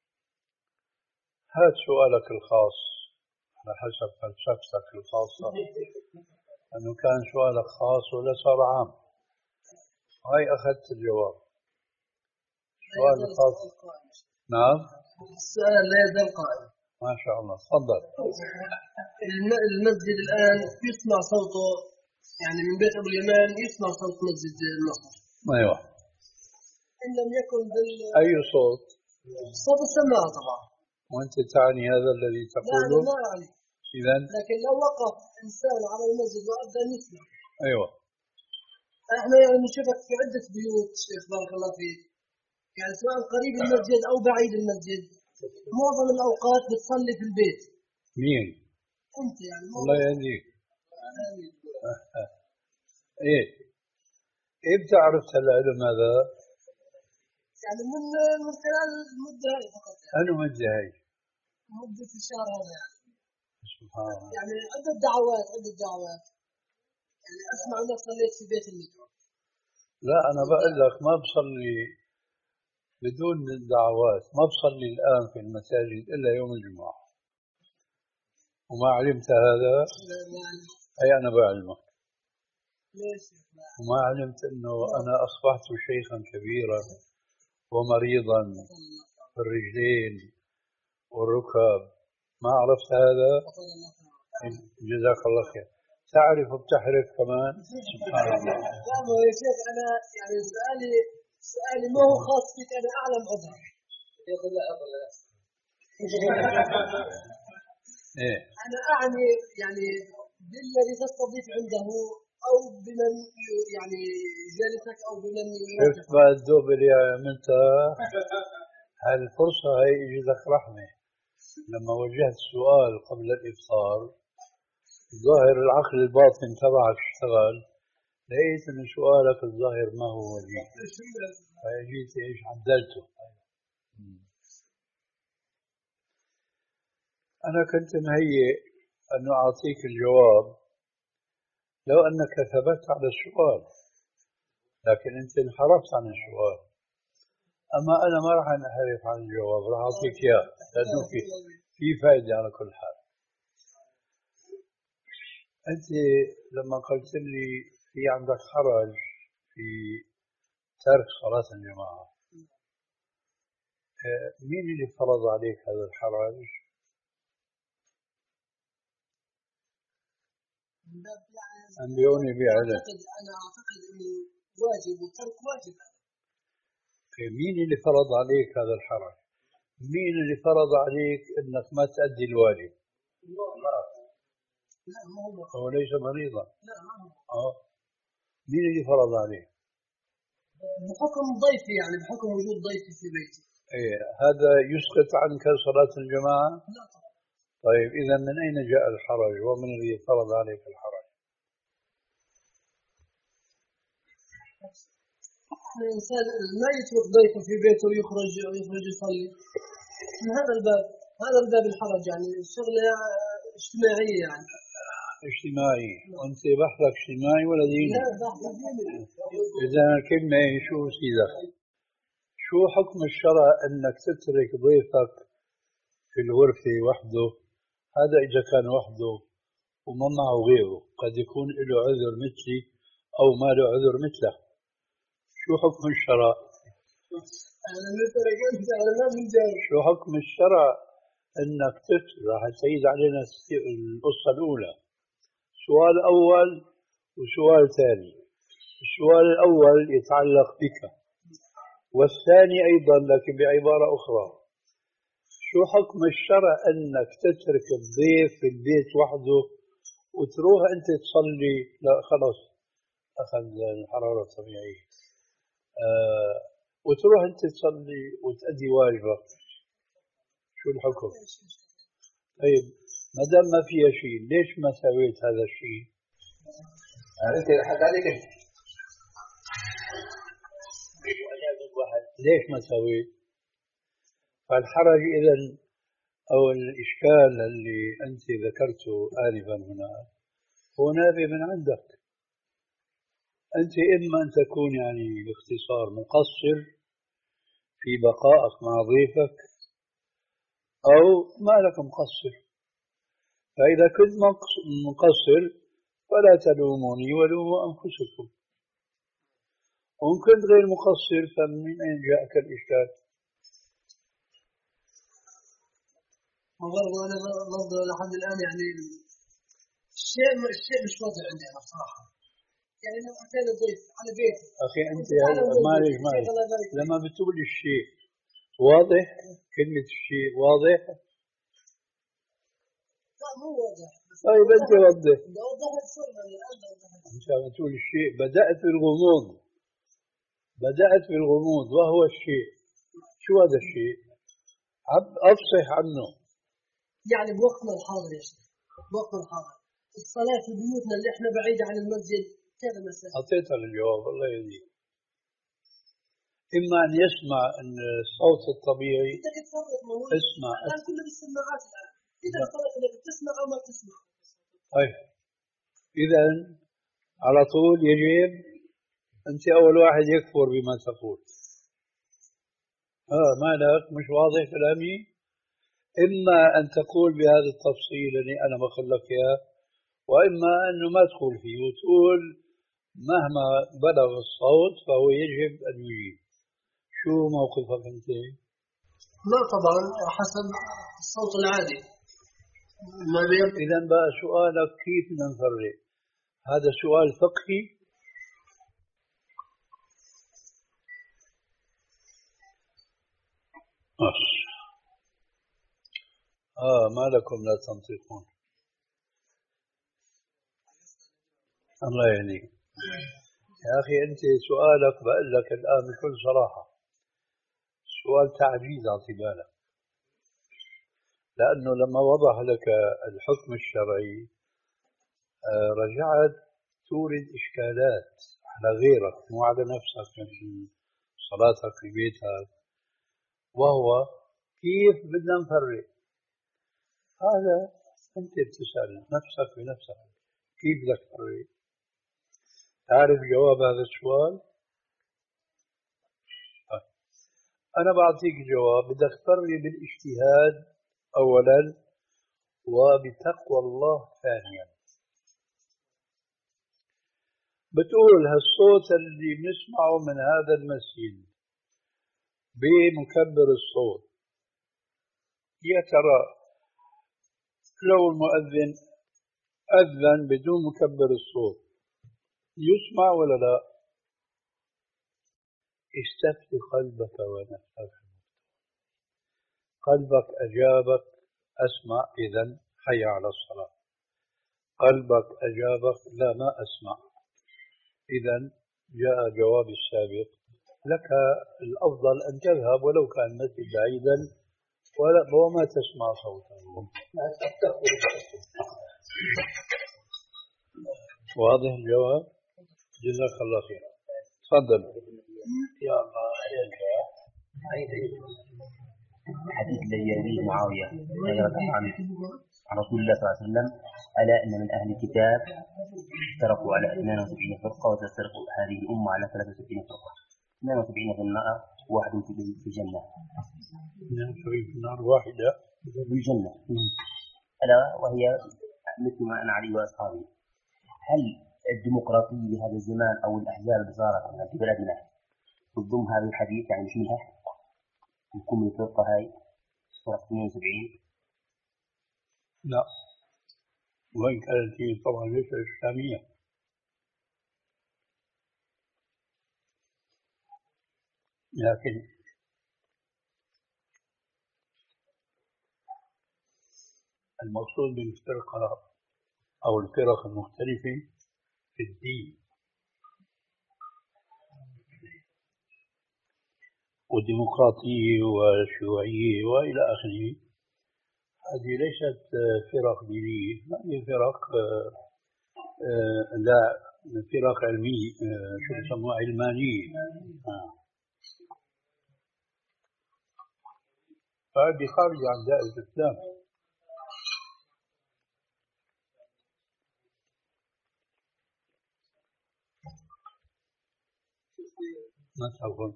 هات سؤالك الخاص على حسب فلسفتك الخاصة، أنه كان سؤالك خاص ولا صار عام. هاي أخذت الجواب. سؤال خاص. نعم. السؤال لا يزال قائم. ما شاء الله، تفضل. المسجد الآن يسمع صوته، يعني من بيت أبو اليمان يسمع صوت مسجد النصر. أيوة. إن لم يكن بال أي صوت؟ صوت السماعة طبعا. وأنت تعني هذا الذي تقوله؟ لا لا يعني. إذن؟ لكن لو وقف إنسان على المسجد وأبدأ يسمع. أيوة. احنا يعني نشوفك في عدة بيوت شيخ بارك الله فيك، يعني سواء قريب المسجد أو بعيد المسجد، معظم الأوقات بتصلي في البيت. مين؟ أنت يعني. الله يهديك. إيه إيه بتعرف العلم هذا؟ يعني من من خلال المدة هاي فقط يعني. أنا مدة هاي مدة الشهر هذا يعني. سبحان الله. يعني عدة دعوات عدة دعوات يعني أسمع أنك صليت في بيت المدعو. لا أنا بقول لك ما بصلي بدون الدعوات، ما بصلي الآن في المساجد إلا يوم الجمعة، وما علمت هذا أي أنا بعلمك. وما علمت أنه أنا أصبحت شيخا كبيرا ومريضا في الرجلين والركب، ما عرفت هذا؟ جزاك الله خير. تعرف بتحرك كمان. سبحان الله. لا يا شيخ أنا يعني سؤالي سؤالي ما هو خاص بك، أنا أعلم عذرك. يقول لا أقول لا. إيه. أنا أعني يعني بالذي تستضيف عنده أو بمن يعني جالسك أو بمن شفت بقى الذوب اللي عملتها؟ هالفرصة هي إجتك رحمة. لما وجهت السؤال قبل الإفطار ظاهر العقل الباطن تبعك اشتغل، لقيت إن سؤالك الظاهر ما هو وجيه، فجيت إيش عدلته. أنا كنت مهيئ أن أعطيك الجواب لو أنك ثبت على السؤال، لكن أنت انحرفت عن السؤال. أما أنا ما راح أنحرف عن الجواب، راح أعطيك إياه لأنه في في فائدة على كل حال. أنت لما قلت لي في عندك حرج في ترك صلاة الجماعة، مين اللي فرض عليك هذا الحرج؟ أنبئوني بعلم. أنا أعتقد أنه واجب وترك واجب. مين اللي فرض عليك هذا الحرج؟ مين اللي فرض عليك أنك ما تؤدي الواجب؟ لا ما هو. هو ليس مريضا. لا ما هو. آه. مين اللي فرض عليه؟ بحكم ضيفي يعني بحكم وجود ضيفي في بيتي. إيه هذا يسقط عنك صلاة الجماعة؟ لا طبعا. طيب إذا من أين جاء الحرج ومن الذي فرض عليك الحرج؟ الإنسان لا يترك ضيفه في بيته ويخرج ويخرج يصلي. من هذا الباب هذا الباب الحرج يعني الشغلة اجتماعية يعني. اجتماعي. وأنت بحثك اجتماعي ولا ديني؟ لا بحثك ديني. إذا الكلمة شو سيدك؟ شو حكم الشرع أنك تترك ضيفك في الغرفة وحده؟ هذا إذا كان وحده وما معه غيره، قد يكون له عذر مثلي أو ما له عذر مثله. شو حكم الشرع؟ شو حكم الشرع أنك تترك؟ راح تسيد علينا القصة الأولى، سؤال أول وسؤال ثاني. السؤال الأول يتعلق بك، والثاني أيضا لكن بعبارة أخرى. شو حكم الشرع أنك تترك الضيف في البيت وحده وتروح أنت تصلي؟ لا خلاص أخذ الحرارة الطبيعية. آه وتروح أنت تصلي وتأدي واجبك، شو الحكم؟ طيب ما دام ما فيها شيء ليش ما سويت هذا الشيء؟ أنت حد عليك ليش ما سويت؟ فالحرج إذن أو الإشكال اللي أنت ذكرته آنفا هنا هو نابع من عندك أنت. إما أن تكون يعني باختصار مقصر في بقائك مع ضيفك أو ما لك مقصر. فإذا كنت مقصر فلا تلوموني ولوموا أنفسكم، وإن كنت غير مقصر فمن أين جاءك الإشكال؟ وبرضه أنا برضه لحد الآن يعني الشيء الشيء مش واضح عندي أنا بصراحة. يعني لو أتينا ضيف على بيتي أخي أنت مالك مالك لما بتقول الشيء واضح، كلمة الشيء واضح. لا مو واضح. طيب أنت وضح. وضح الصورة الآن. أنت بتقول الشيء بدأت بالغموض، بدأت بالغموض وهو الشيء. شو هذا الشيء؟ أفصح عنه. يعني بوقتنا الحاضر يا شيخ، بوقتنا الحاضر الصلاة في بيوتنا اللي احنا بعيدة عن المسجد كذا مسألة. أعطيتها الجواب الله يهديك. إما أن يسمع أن الصوت الطبيعي بدك تفرق ما هو اسمع الآن كله بالسماعات الآن. بدك تفرق إنك تسمع أو ما تسمع. طيب إذا على طول يجب أنت أول واحد يكفر بما تقول. آه مالك مش واضح كلامي؟ إما أن تقول بهذا التفصيل اللي أنا بقول لك إياه، وإما أنه ما تقول فيه وتقول مهما بلغ الصوت فهو يجب أن يجيب. شو موقفك أنت؟ لا طبعا حسب الصوت العادي. ما إذا بقى سؤالك كيف نفرق؟ هذا سؤال فقهي. آه ما لكم لا تنطقون. الله يهنيك يا أخي. أنت سؤالك بقول لك الآن بكل صراحة سؤال تعجيز اعتبالك، لأنه لما وضح لك الحكم الشرعي رجعت تورد إشكالات على غيرك مو على نفسك في صلاتك في بيتك، وهو كيف بدنا نفرق. هذا أنت بتسأل نفسك بنفسك كيف بدك تفرق. تعرف جواب هذا السؤال؟ أنا بعطيك جواب. بدك تفرق بالاجتهاد أولا وبتقوى الله ثانيا. بتقول هالصوت اللي بنسمعه من هذا المسجد بمكبر الصوت، يا ترى لو المؤذن أذن بدون مكبر الصوت يسمع ولا لا؟ استفت قلبك ونفسك. قلبك أجابك أسمع، إذن حي على الصلاة. قلبك أجابك لا ما أسمع، إذن جاء جواب السابق. لك الأفضل أن تذهب ولو كان المسجد بعيدا وما تسمع صوته. واضح الجواب؟ جزاك الله خير. تفضل. يا الله حديث الذي يرويه معاوية عن عن رسول الله صلى الله عليه وسلم: ألا إن من أهل الكتاب افترقوا على اثنين وسبعين فرقة وتفترق هذه الأمة على ثلاثة وستين فرقة، اثنين وسبعين في النار وواحد في الجنة. اثنين وسبعين في النار واحدة في الجنة. ألا وهي مثل ما أنا عليه وأصحابي. هل الديمقراطية بهذا الزمان أو الأحزاب اللي صارت في بلدنا تضم هذا الحديث، يعني شنها يكون من الفرقة هاي فرقة اثنين وسبعين؟ لا، وإن كانت هي طبعا ليس إسلامية. لكن المقصود بالفرقة أو الفرق المختلفة في الدين وديمقراطية وشيوعية وإلى آخره، هذه ليست فرق دينية، هذه فرق لا فرق علمية، شو يسموها علمانية. فهذه خارج عن دائرة الإسلام. ما تقول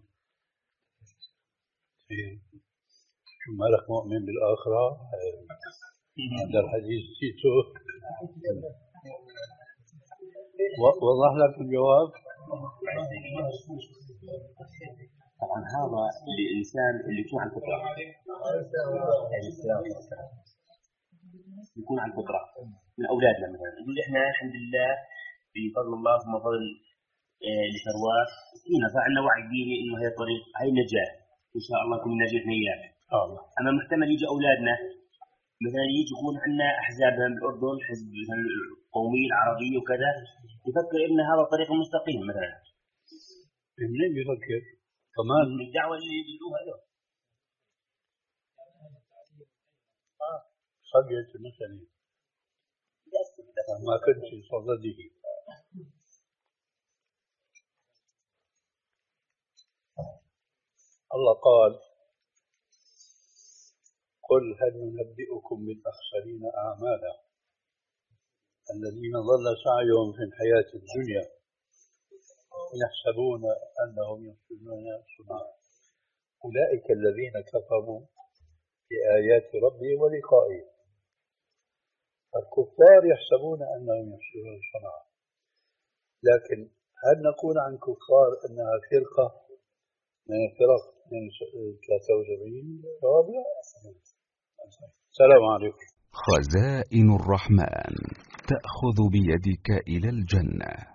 شو مالك مؤمن بالآخرة؟ هذا الحديث سيتو وضح لك الجواب. طبعا هذا الإنسان اللي يكون على الفطرة، يكون على الفطرة من أولادنا مثلا، يقول إحنا الحمد لله بفضل الله ثم فضل لثروات فينا صار عندنا وعي ديني إنه هي طريق هي النجاة إن شاء الله كل نجاة نيات. أما محتمل يجي أولادنا مثلا يجي يكون عندنا أحزاب بالأردن، حزب مثلا القومية العربية وكذا، يفكر إن هذا طريق مستقيم مثلا. منين يفكر؟ كمان من الدعوة اللي يدلوها له. صدقت مثلا ما كنت صدده. الله قال قل هل ننبئكم بالأخسرين أعمالا الذين ضل سعيهم في الحياة الدنيا يحسبون أنهم يحسنون صنعا أولئك الذين كفروا بآيات ربهم ولقائه. الكفار يحسبون أنهم يحسنون صنعا، لكن هل نقول عن كفار أنها فرقة من الفرق من ثلاثة وسبعين؟ جواب لا. السلام عليكم. خزائن الرحمن تأخذ بيدك إلى الجنة.